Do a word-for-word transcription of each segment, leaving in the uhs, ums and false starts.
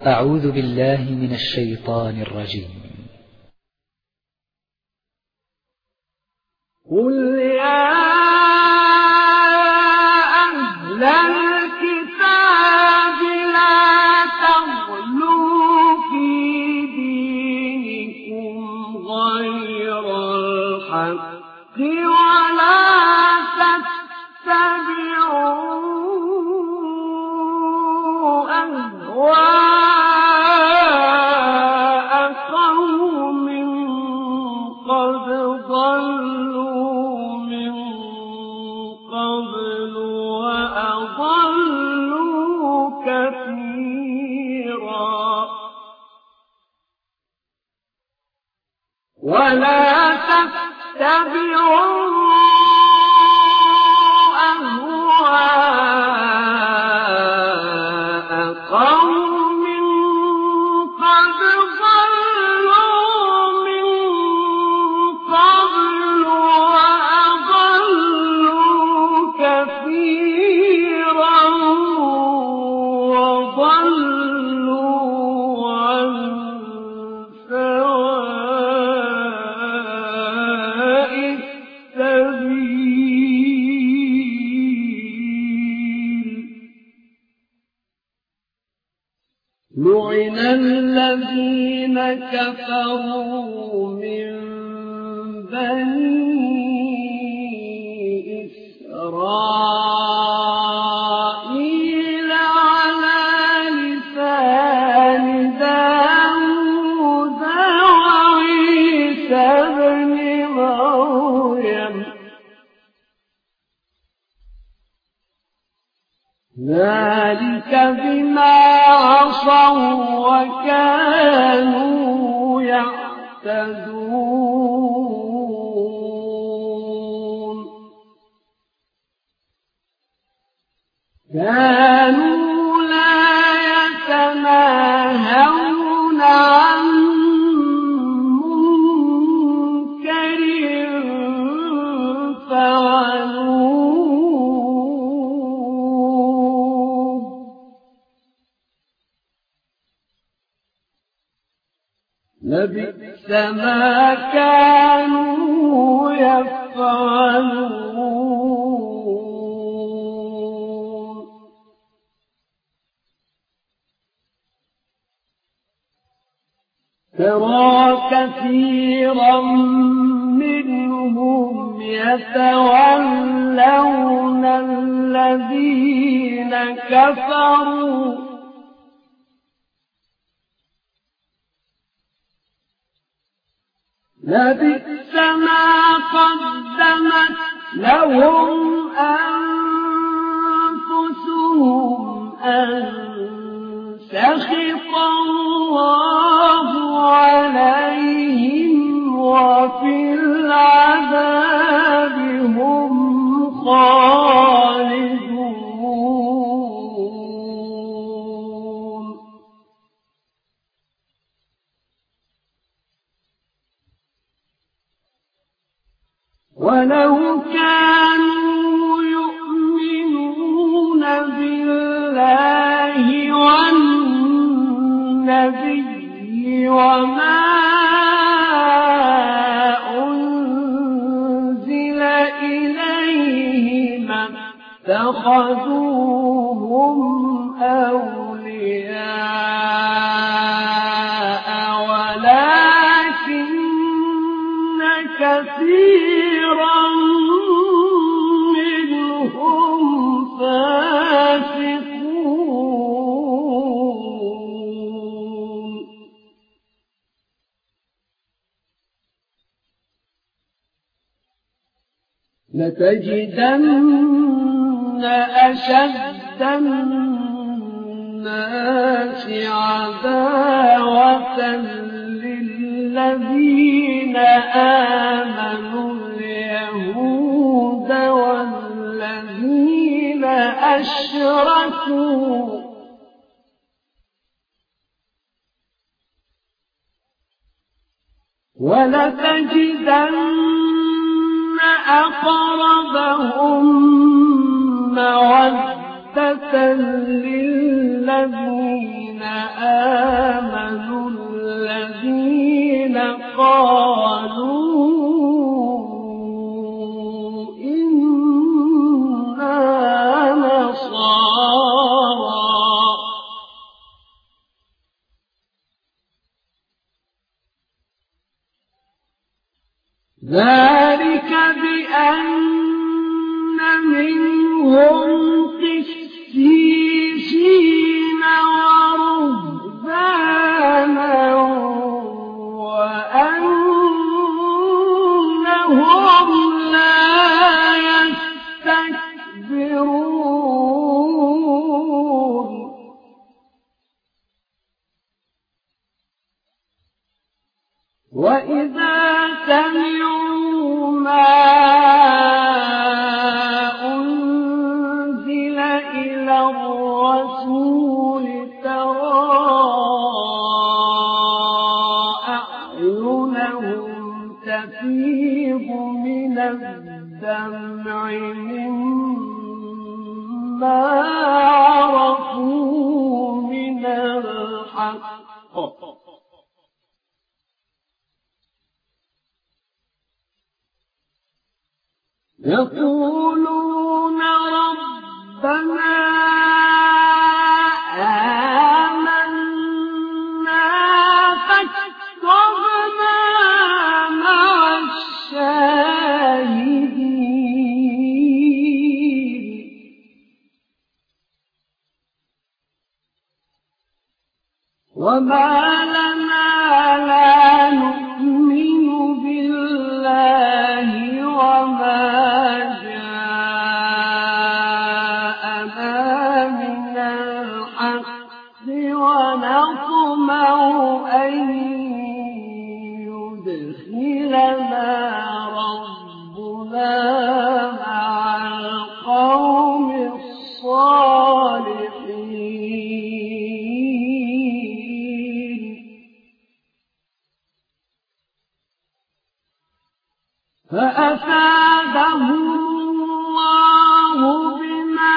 أعوذ بالله من الشيطان الرجيم. قل يا أهل الكتاب لا تغلوا في دينكم غير الحق ولا تتبعوا أهواء قوم قد ضلوا من قبل وأضلوا كثيرا ولا تتبعوا أهواء قوم قد ضلوا من قبل وأضلوا كثيرا وضلوا عن سواء السبيل. لعن الذين كفروا من بني إسرائيل على لسان داود وعيسى ابن مريم ذلك بما عصوا وكانوا يعتدون. كانوا لا يتناهون عن منكر فعلوه لبئس ما كانوا يفعلون. ترى كثيرا منهم يتولون الذين كفروا لبئس ما قدمت لهم أنفسهم أن سخط الله عليهم وفي العذاب هم خالدون. ولو كانوا يؤمنون بالله والنبي وما أنزل إليه ما اتخذوهم أولياء ولكن كثيرا منهم فاسقون. لتجدن أشد الناس عداوة للذين آمنوا اليهود والذين أشركوا ولتجدن أقربهم مودة للذين آمنوا ذلك بأن منهم قسيسين ورهبانا وأنهم لا يستكبرون وإذا سمعوا ما أنزل إلى الرسول ترى أعينهم تفيض من الدمع مما عرفوا من الحق يقولون ربنا آمنا فاكتبنا مع الشاهدين وما لنا لا نؤمن بالله وما ونطمع أن يدخلنا ربنا مع القوم الصالحين فأثابهم الله بما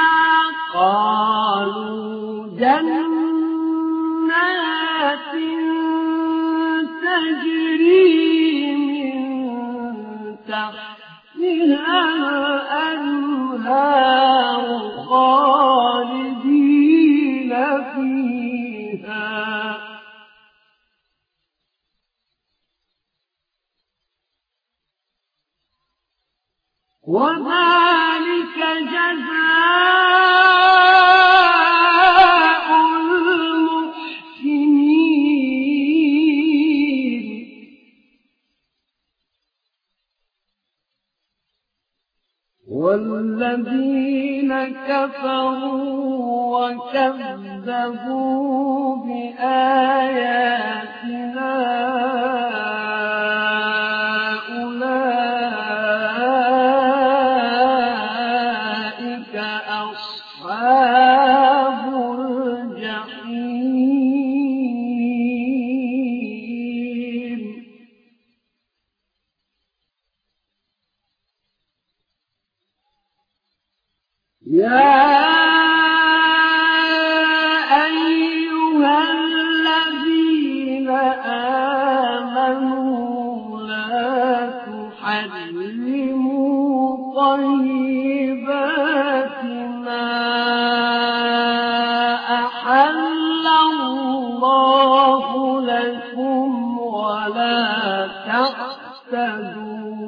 قالوا جنة تجري من تحتها الأنهار خالدين فيها وذلك جزاء المحسنين والذين كفروا وكذبوا بآياتنا أولئك أصحاب الجحيم يا أيها الذين آمنوا لا تحرموا طيبات ما أحل الله لكم ولا تعتدوا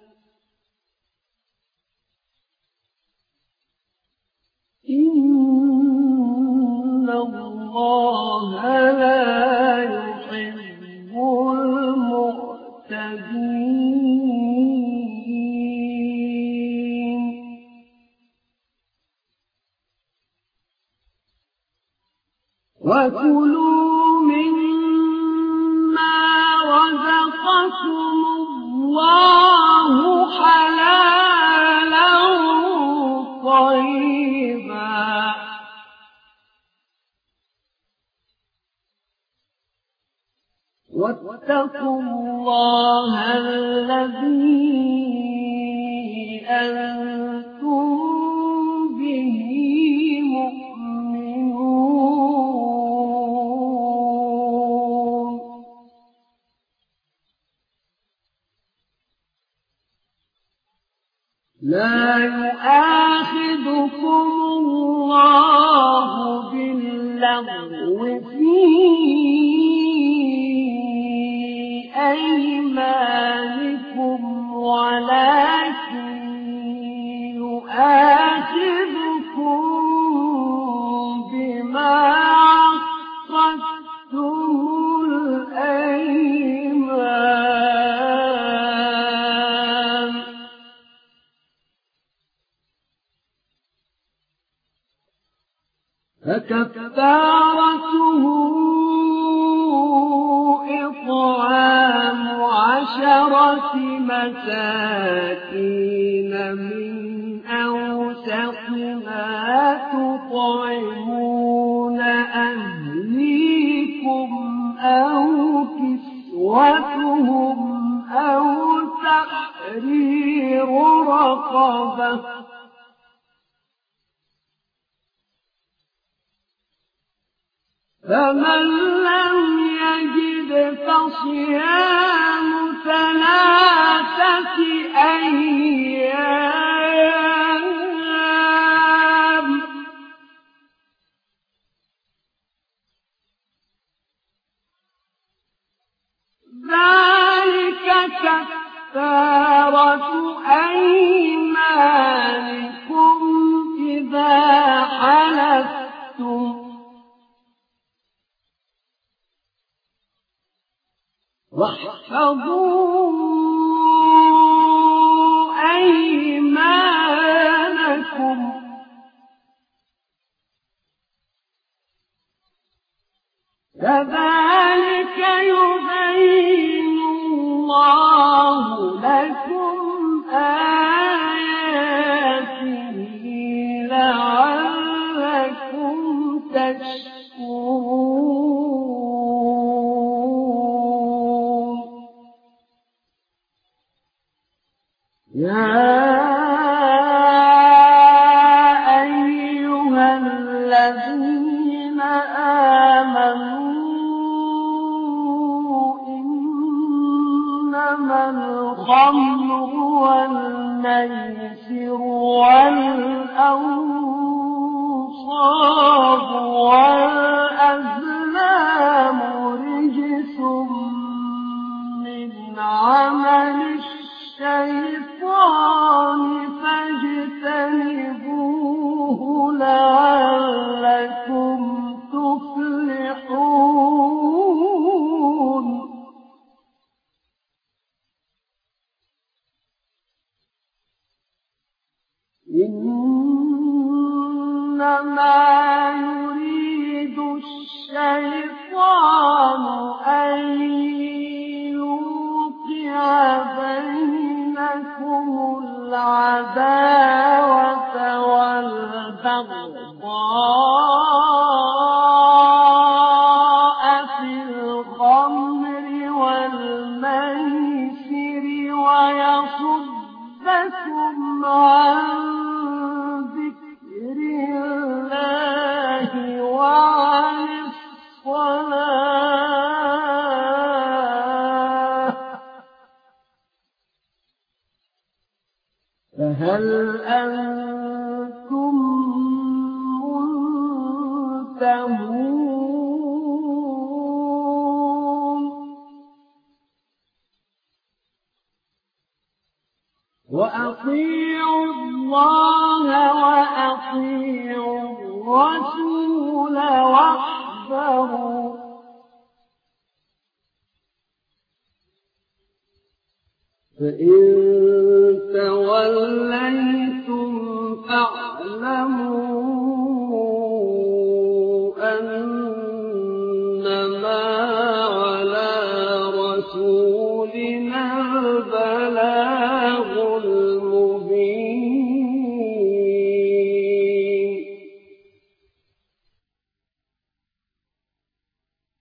إن الله لا يحب المعتدين وكلوا مما رزقكم الله حلالا طيبا واتقوا الله الذي أنتم به مؤمنون لا يؤاخذكم الله باللغو في أيمانكم ولكن يؤاخذكم بما عقدتم الأيمان فكفارته إطعام عشرة مساكين من أوسط ما تطعمون أهليكم أو كسوتهم أو تحرير رقبة فمن لم يجد فصيام ثلاثة أيام ذلك كفارة أيمانكم إذا حلفتم واحفظوا أيمانكم كذلك يبين الله لكم آياته لعلكم تشكرون يا أيها الذين آمنوا إنما الخمر والميسر والأنصاب والأزلام رجس من عمل الشيطان فاجتنبوه لعلكم تفلحون إنما يريد الشيطان أن يوقع بينكم العداوة والبغضاء في الخمر والميسر ويصدكم عن ذكر الله وعن الصلاة فهل أنتم منتهون وأطيعوا الله وأطيعوا الرسول واحذروا فإن توليتم فاعلموا أنما على رسولنا البلاغ المبين